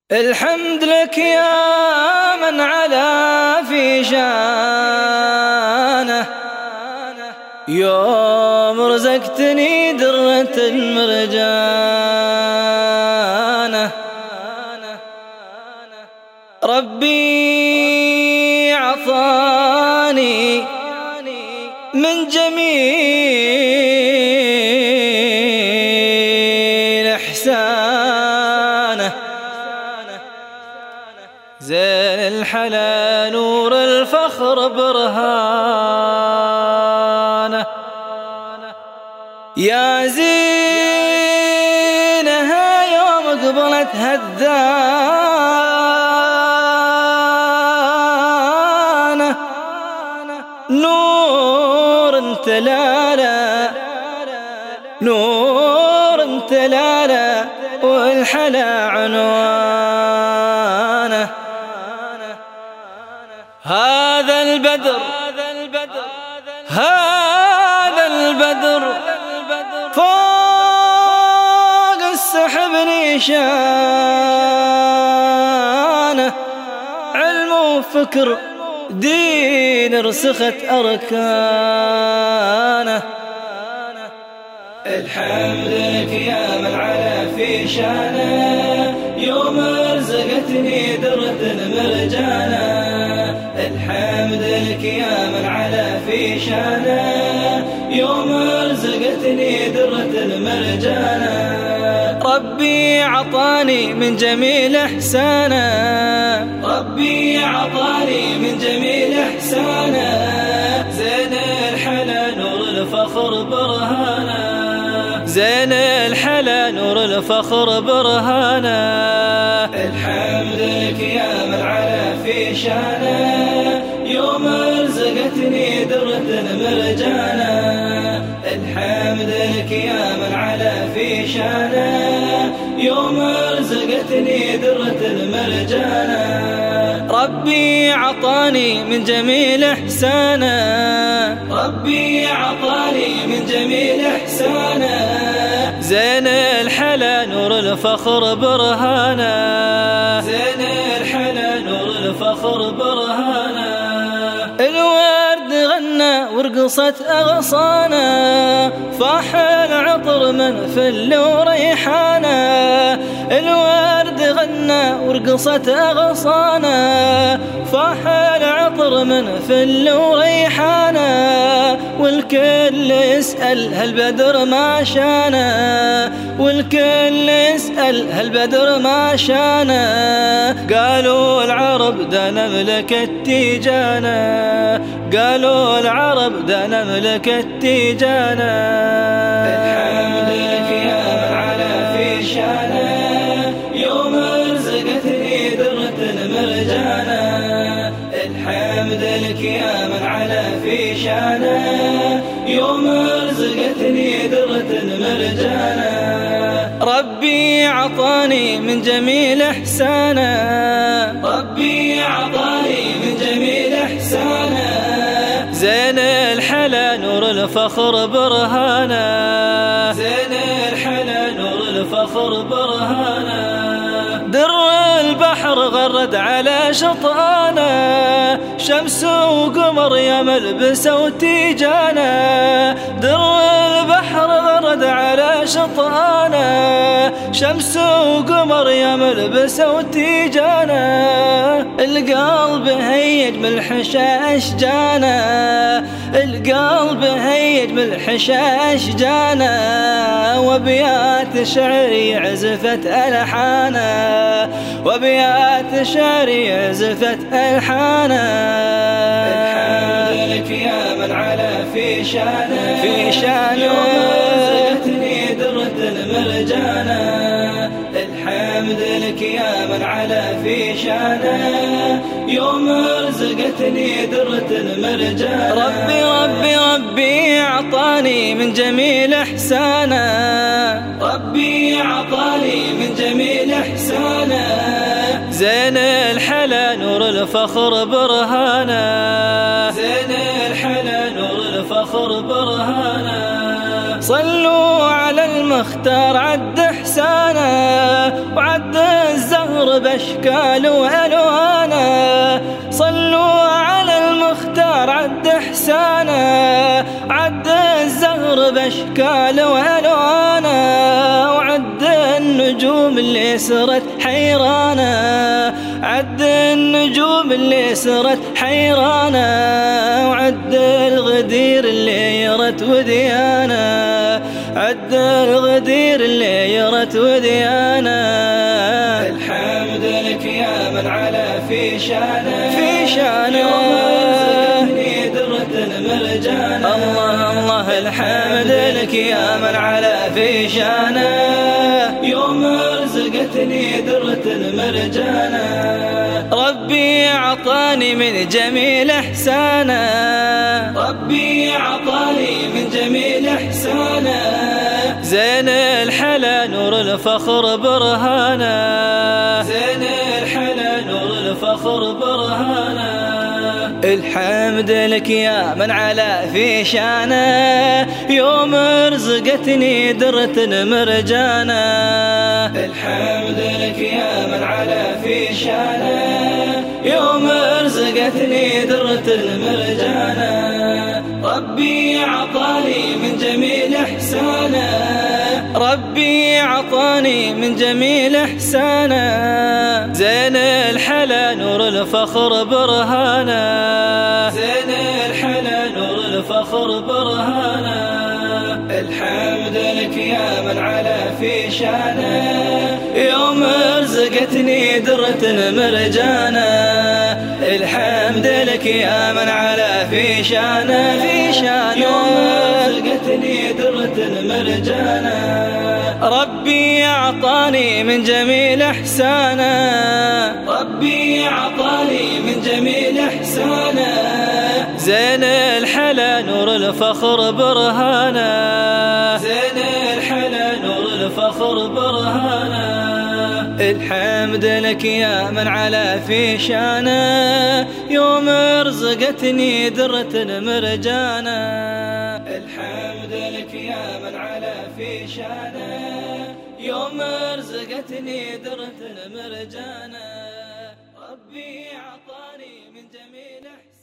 الحمد لك يا من علا في شانه يوم رزقتني درة المرجانة. ربي عطاني من جميل إحسانه، زين الحلا نور الفخر برهانه. يا زينها يوم قبلت هذانه، نور تلالا نور تلالا والحلا عنوانه. هذا البدر هذا البدر فوق السحب نيشانه، علم وفكر دين رسخت أركانه. الحمد لك يا من علا في شانه يوم رزقتني درة المرجانة. الحمد لك يا من علا في شانه يوم رزقتني درة المرجانة. ربي عطاني من جميل إحسانه، ربي عطاني من جميل إحسانه، زين الحلا نور الفخر برهانه، زين الحلا نور الفخر برهانه. الحمد لك يا من علا في شانه يوم رزقتني درة المرجانة. الحمد لك يا من علا في شانه يوم رزقتني درة المرجانة. ربي عطاني من جميل إحسانه، ربي عطاني من جميل إحسانه، زين الحلا نور الفخر برهانه، زين الحلا نور الفخر برهانه. الورد غنى ورقصت أغصانه، فاح العطر من فل وريحانه. الورد غنى ورقصت أغصانه، فاح العطر من فل وريحانه. والكل يسأل هالبدر ما شانه، والكل يسأل هالبدر ما شانه. قالوا العرب ده نملك التيجانة، قالوا العرب ده نملك التيجانة. الحمد لك يا من علا في شانه يوم رزقتني درة المرجانة. الحمد لك يا من علا في شانه يوم رزقتني درة المرجانة. ربي عطاني من جميل إحسانه، ربي عطاني من جميل إحسانه، زين الحلا نور الفخر برهانه، زين الحلا نور الفخر برهانه. در البحر غرد على شطانه، شمس وقمر يا ملبس وتيجانه. در البحر غرد على شطانه، شمس وقمر يا ملبس وتيجانه. القلب هيج من الحشا أشجانه، القلب هيج من الحشا أشجانه. وبيات شعري عزفت ألحانه، وبيات شعري عزفت ألحانه. الحمد لك يا من علا في شانه، في شانه يوم رزقتني درة المرجانة. الحمد لك يا من علا في شانه يوم رزقتني درة المرجانة. ربي ربي ربي عطاني من جميل إحسانه، ربي عطاني من جميل إحسانه، زين الحلا نور الفخر برهانه، زين الحلا نور الفخر برهانه. صلوا على المختار عد إحسانه، وعد الزهر الزهر باشكال والوانه، صلوا على المختار عد احسانه، عد الزهر باشكال والوانه، وعد النجوم اللي سرت حيرانه، عد النجوم اللي سرت حيرانه، وعد الغدير اللي يرت وديانه، عد الغدير اللي يرت وديانه. الحمد لك يا من علا في شانه، في شانه يوم رزقتني درة المرجانة. الله الله الحمد لك يا من علا في شانه، يوم رزقتني درة المرجانة. ربي أعطاني من جميل إحسانه، ربي أعطاني من جميل إحسانه، زين الحلا نور الفخر برهانه، زين الحلا نور الفخر برهانه. الحمد لك يا من علا في شانه، يوم رزقتني درة مرجانه. الحمد لك يا من علا في شانه، يوم رزقتني درة المرجانة. ربي أعطاني من جميل إحسانه، ربي أعطاني من جميل إحسانه، زين الحلا نور الفخر برهانه، زين الحلا نور الفخر برهانه. الحمد لك يا من علا في شانه، يوم رزقتني درة مرجانه. الحمد لك يا من علا في شانه، في شانه يوم رزقتني درة المرجانة. ربي أعطاني من جميل إحسانه، ربي أعطاني من جميل إحسانه، زين الحلا نور الفخر برهانه، زين الحلا نور الفخر برهانه. الحمد لك يا من علا في شانه، يوم رزقتني درة مرجانه. الحمد لك يا من علا في شانه، يوم رزقتني درة مرجانه. ربي أعطاني من جميل إحسانه.